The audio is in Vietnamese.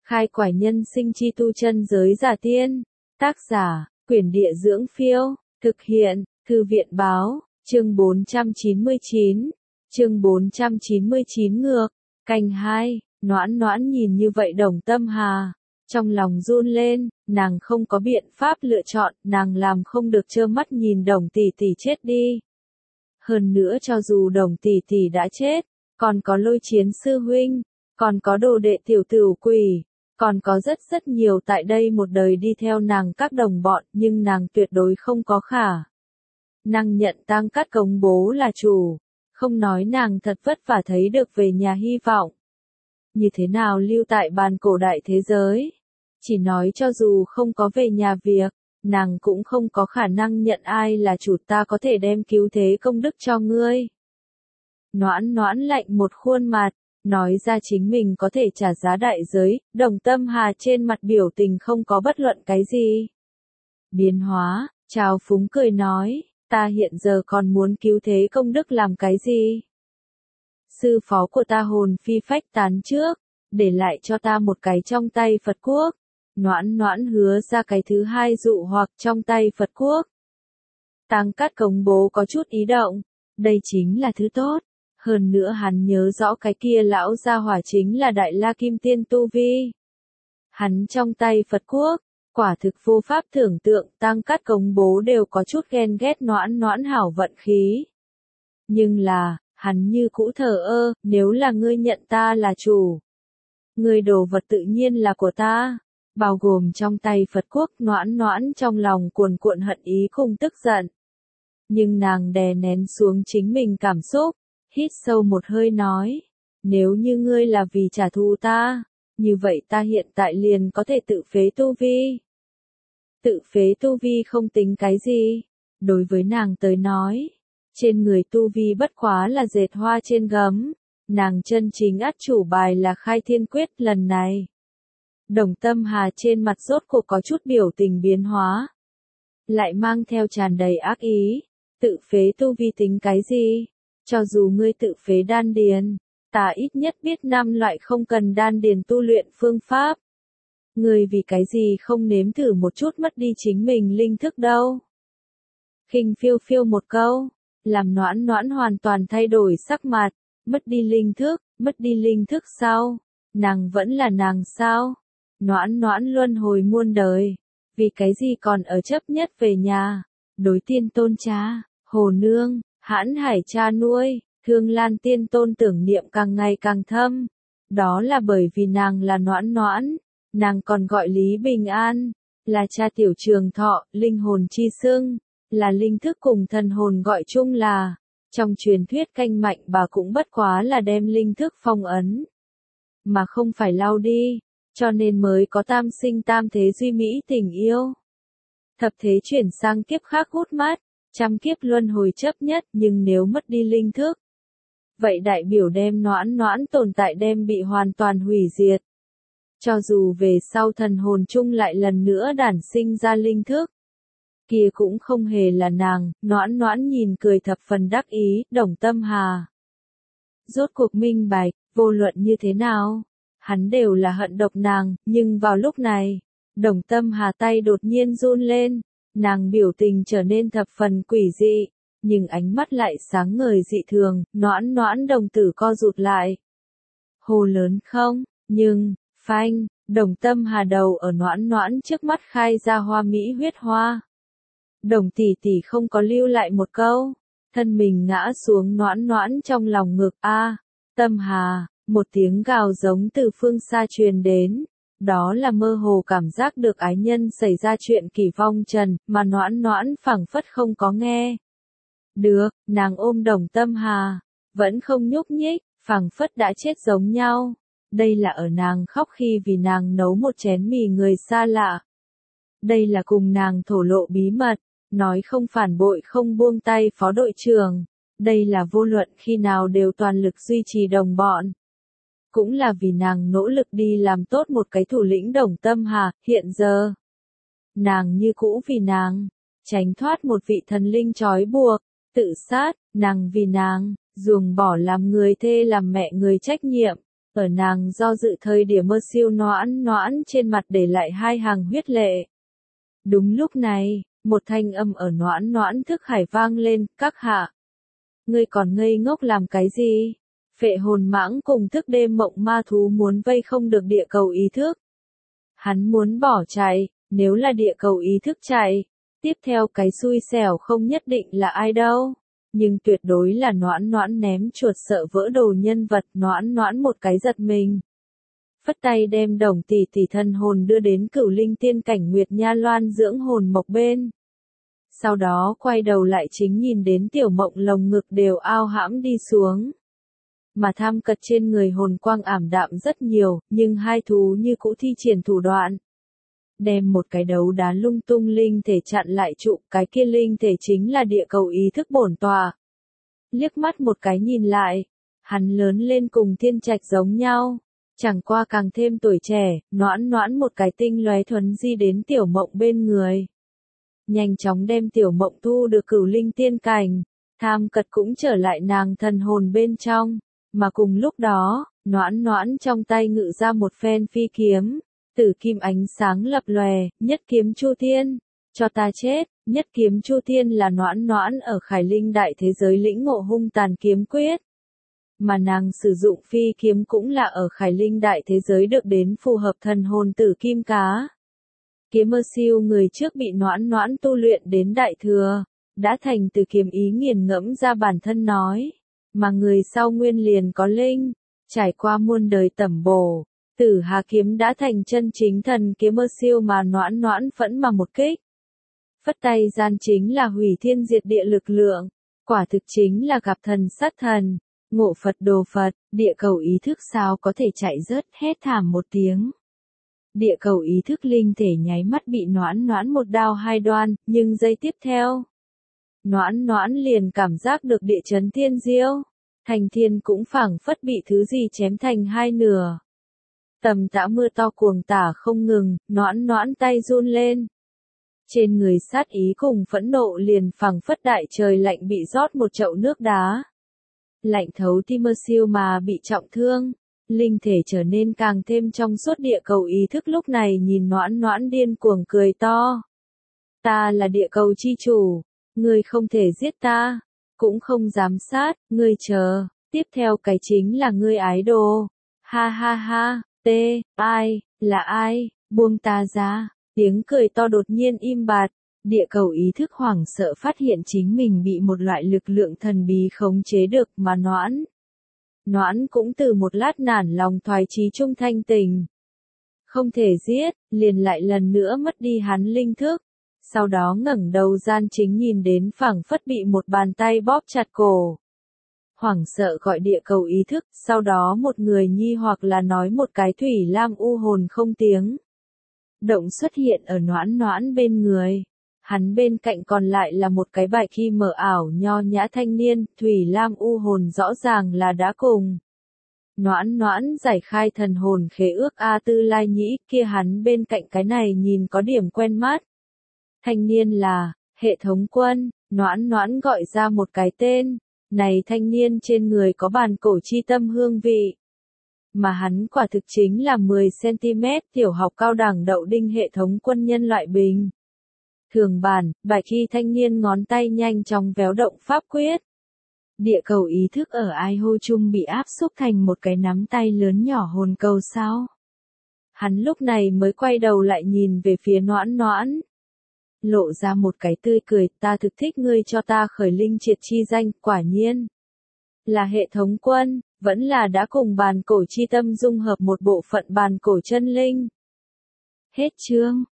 Khai quải nhân sinh chi tu chân giới giả tiên. Tác giả, Quyển Địa Dưỡng Phiêu. Thực hiện, Thư viện Báo. Chương 499. Chương 499 ngược. Canh 2. Noãn Noãn nhìn như vậy Đồng Tâm Hà. Trong lòng run lên, nàng không có biện pháp lựa chọn, nàng làm không được trơ mắt nhìn Đồng tỷ tỷ chết đi. Hơn nữa cho dù Đồng tỷ tỷ đã chết, còn có Lôi Chiến sư huynh, còn có đồ đệ tiểu tửu quỷ, còn có rất nhiều tại đây một đời đi theo nàng các đồng bọn, nhưng nàng tuyệt đối không có khả năng nhận Tang Cát Cống bố là chủ, không nói nàng thật vất vả thấy được về nhà hy vọng. Như thế nào lưu tại bàn cổ đại thế giới? Chỉ nói cho dù không có về nhà việc, nàng cũng không có khả năng nhận ai là chủ, ta có thể đem cứu thế công đức cho ngươi. Noãn Noãn lạnh một khuôn mặt, nói ra chính mình có thể trả giá đại giới. Đồng Tâm Hà trên mặt biểu tình không có bất luận cái gì biến hóa, trào phúng cười nói, ta hiện giờ còn muốn cứu thế công đức làm cái gì? Sư phó của ta hồn phi phách tán trước, để lại cho ta một cái trong tay Phật quốc. Noãn Noãn hứa ra cái thứ hai dụ hoặc trong tay Phật quốc. Tang Cát Cống bố có chút ý động, đây chính là thứ tốt. Hơn nữa hắn nhớ rõ cái kia lão gia hỏa chính là Đại La Kim Tiên tu vi. Hắn trong tay Phật quốc, quả thực vô pháp tưởng tượng. Tang Cát Cống bố đều có chút ghen ghét Noãn Noãn hảo vận khí. Nhưng là, hắn như cũ thờ ơ, nếu là ngươi nhận ta là chủ, ngươi đồ vật tự nhiên là của ta, bao gồm trong tay Phật quốc. Noãn Noãn trong lòng cuồn cuộn hận ý cùng tức giận. Nhưng nàng đè nén xuống chính mình cảm xúc, hít sâu một hơi nói, nếu như ngươi là vì trả thù ta, như vậy ta hiện tại liền có thể tự phế tu vi. Tự phế tu vi không tính cái gì, đối với nàng tới nói, trên người tu vi bất quá là dệt hoa trên gấm, nàng chân chính át chủ bài là khai thiên quyết. Lần này, Đồng Tâm Hà trên mặt rốt cuộc có chút biểu tình biến hóa, lại mang theo tràn đầy ác ý. Tự phế tu vi tính cái gì? Cho dù ngươi tự phế đan điền, ta ít nhất biết 5 loại không cần đan điền tu luyện phương pháp. Ngươi vì cái gì không nếm thử một chút mất đi chính mình linh thức đâu? Khinh phiêu phiêu một câu, làm Noãn Noãn hoàn toàn thay đổi sắc mặt. Mất đi linh thức sao? Nàng vẫn là nàng sao? Noãn Noãn luân hồi muôn đời, vì cái gì còn ở chấp nhất về nhà? Đối Tiên Tôn cha, Hồ Nương, Hãn Hải cha nuôi, Thương Lan Tiên Tôn tưởng niệm càng ngày càng thâm. Đó là bởi vì nàng là Noãn Noãn, nàng còn gọi Lý Bình An, là cha Tiểu Trường Thọ, linh hồn chi xưng, là linh thức cùng thần hồn gọi chung là. Trong truyền thuyết canh mạnh bà cũng bất quá là đem linh thức phong ấn, mà không phải lao đi, cho nên mới có tam sinh tam thế duy mỹ tình yêu. Thập thế chuyển sang kiếp khác hút mát, trăm kiếp luân hồi chấp nhất, nhưng nếu mất đi linh thức, vậy đại biểu đem Noãn Noãn tồn tại đem bị hoàn toàn hủy diệt. Cho dù về sau thần hồn chung lại lần nữa đản sinh ra linh thức, kia cũng không hề là nàng. Noãn Noãn nhìn cười thập phần đắc ý. Đồng Tâm Hà rốt cuộc minh bạch, vô luận như thế nào, hắn đều là hận độc nàng. Nhưng vào lúc này, Đồng Tâm Hà tay đột nhiên run lên, nàng biểu tình trở nên thập phần quỷ dị, nhưng ánh mắt lại sáng ngời dị thường. Noãn Noãn đồng tử co rụt lại, hô lớn không, nhưng, phanh, Đồng Tâm Hà đầu ở Noãn Noãn trước mắt khai ra hoa mỹ huyết hoa. Đồng tỷ tỷ không có lưu lại một câu, thân mình ngã xuống Noãn Noãn trong lòng ngực. A, Tâm Hà, một tiếng gào giống từ phương xa truyền đến, đó là mơ hồ cảm giác được ái nhân xảy ra chuyện kỳ vong trần, mà Noãn Noãn phảng phất không có nghe được. Nàng ôm Đồng Tâm Hà, vẫn không nhúc nhích, phảng phất đã chết giống nhau. Đây là ở nàng khóc khi vì nàng nấu một chén mì người xa lạ. Đây là cùng nàng thổ lộ bí mật, nói không phản bội không buông tay phó đội trưởng. Đây là vô luận khi nào đều toàn lực duy trì đồng bọn. Cũng là vì nàng nỗ lực đi làm tốt một cái thủ lĩnh. Đồng Tâm Hà, hiện giờ, nàng như cũ vì nàng, tránh thoát một vị thần linh trói buộc, tự sát. Nàng vì nàng, ruồng bỏ làm người thê làm mẹ người trách nhiệm. Ở nàng do dự thời điểm mơ siêu noãn trên mặt để lại hai hàng huyết lệ. Đúng lúc này, một thanh âm ở noãn thức hải vang lên, các hạ. Ngươi còn ngây ngốc làm cái gì? Phệ hồn mãng cùng thức đêm mộng ma thú muốn vây không được địa cầu ý thức. Hắn muốn bỏ chạy, nếu là địa cầu ý thức chạy, tiếp theo cái xui xẻo không nhất định là ai đâu. Nhưng tuyệt đối là noãn ném chuột sợ vỡ đồ nhân vật, noãn một cái giật mình. Phất tay đem Đồng tỷ thân hồn đưa đến Cửu Linh tiên cảnh Nguyệt Nha Loan dưỡng hồn mộc bên. Sau đó quay đầu lại chính nhìn đến Tiểu Mộng lồng ngực đều ao hãm đi xuống. Mà Tham Cật trên người hồn quang ảm đạm rất nhiều, nhưng hai thú như cũ thi triển thủ đoạn. Đem một cái đấu đá lung tung linh thể chặn lại trụ, cái kia linh thể chính là địa cầu ý thức bổn tòa. Liếc mắt một cái nhìn lại, hắn lớn lên cùng Thiên Trạch giống nhau, chẳng qua càng thêm tuổi trẻ, noãn một cái tinh lóe thuấn di đến Tiểu Mộng bên người. Nhanh chóng đem Tiểu Mộng thu được Cửu Linh tiên cảnh, Tham Cật cũng trở lại nàng thần hồn bên trong, mà cùng lúc đó, noãn trong tay ngự ra một phen phi kiếm. Tử kim ánh sáng lập lòe, nhất kiếm Chu Thiên, cho ta chết, nhất kiếm Chu Thiên là noãn ở Khải Linh đại thế giới lĩnh ngộ hung tàn kiếm quyết. Mà nàng sử dụng phi kiếm cũng là ở Khải Linh đại thế giới được đến phù hợp thần hồn tử kim cá. Kiếm mơ siêu người trước bị noãn tu luyện đến đại thừa, đã thành từ kiếm ý nghiền ngẫm ra bản thân nói, mà người sau nguyên liền có linh, trải qua muôn đời tẩm bổ. Tử Hà kiếm đã thành chân chính thần kiếm mơ siêu mà noãn phẫn mà một kích. Phất tay gian chính là hủy thiên diệt địa lực lượng, quả thực chính là gặp thần sát thần, ngộ Phật đồ Phật, địa cầu ý thức sao có thể chạy rớt, hét thảm một tiếng. Địa cầu ý thức linh thể nháy mắt bị noãn một đao hai đoan, nhưng giây tiếp theo. Noãn liền cảm giác được địa chấn thiên diêu, thành thiên cũng phảng phất bị thứ gì chém thành hai nửa. Tầm tã mưa to cuồng tả không ngừng, noãn tay run lên. Trên người sát ý cùng phẫn nộ liền phảng phất đại trời lạnh bị rót một chậu nước đá. Lạnh thấu tim mơ siêu mà bị trọng thương, linh thể trở nên càng thêm trong suốt địa cầu ý thức lúc này nhìn noãn điên cuồng cười to. Ta là địa cầu chi chủ, ngươi không thể giết ta, cũng không dám sát, ngươi chờ, tiếp theo cái chính là ngươi ái đồ. Ha ha ha. Ai, là ai, buông ta ra, tiếng cười to đột nhiên im bặt, địa cầu ý thức hoảng sợ phát hiện chính mình bị một loại lực lượng thần bí khống chế được mà noãn cũng từ một lát nản lòng thoái chí trung thanh tình. Không thể giết, liền lại lần nữa mất đi hắn linh thức, sau đó ngẩng đầu gian chính nhìn đến phảng phất bị một bàn tay bóp chặt cổ. Hoảng sợ gọi địa cầu ý thức, sau đó một người nhi hoặc là nói một cái thủy lam u hồn không tiếng động xuất hiện ở noãn bên người. Hắn bên cạnh còn lại là một cái bài khi mở ảo nho nhã thanh niên, thủy lam u hồn rõ ràng là đã cùng. Noãn giải khai thần hồn khế ước A Tư Lai Nhĩ, kia hắn bên cạnh cái này nhìn có điểm quen mắt. Thanh niên là, Hệ Thống Quân, noãn gọi ra một cái tên. Này thanh niên trên người có bàn cổ chi tâm hương vị. Mà hắn quả thực chính là 10cm tiểu học cao đẳng đậu đinh Hệ Thống Quân nhân loại bình. Thường bản, bài khi thanh niên ngón tay nhanh chóng véo động pháp quyết. Địa cầu ý thức ở ai hô chung bị áp xúc thành một cái nắm tay lớn nhỏ hồn cầu sao. Hắn lúc này mới quay đầu lại nhìn về phía noãn. Lộ ra một cái tươi cười, ta thực thích ngươi cho ta khởi linh triệt chi danh, quả nhiên. Là Hệ Thống Quân, vẫn là đã cùng bàn cổ chi tâm dung hợp một bộ phận bàn cổ chân linh. Hết chương.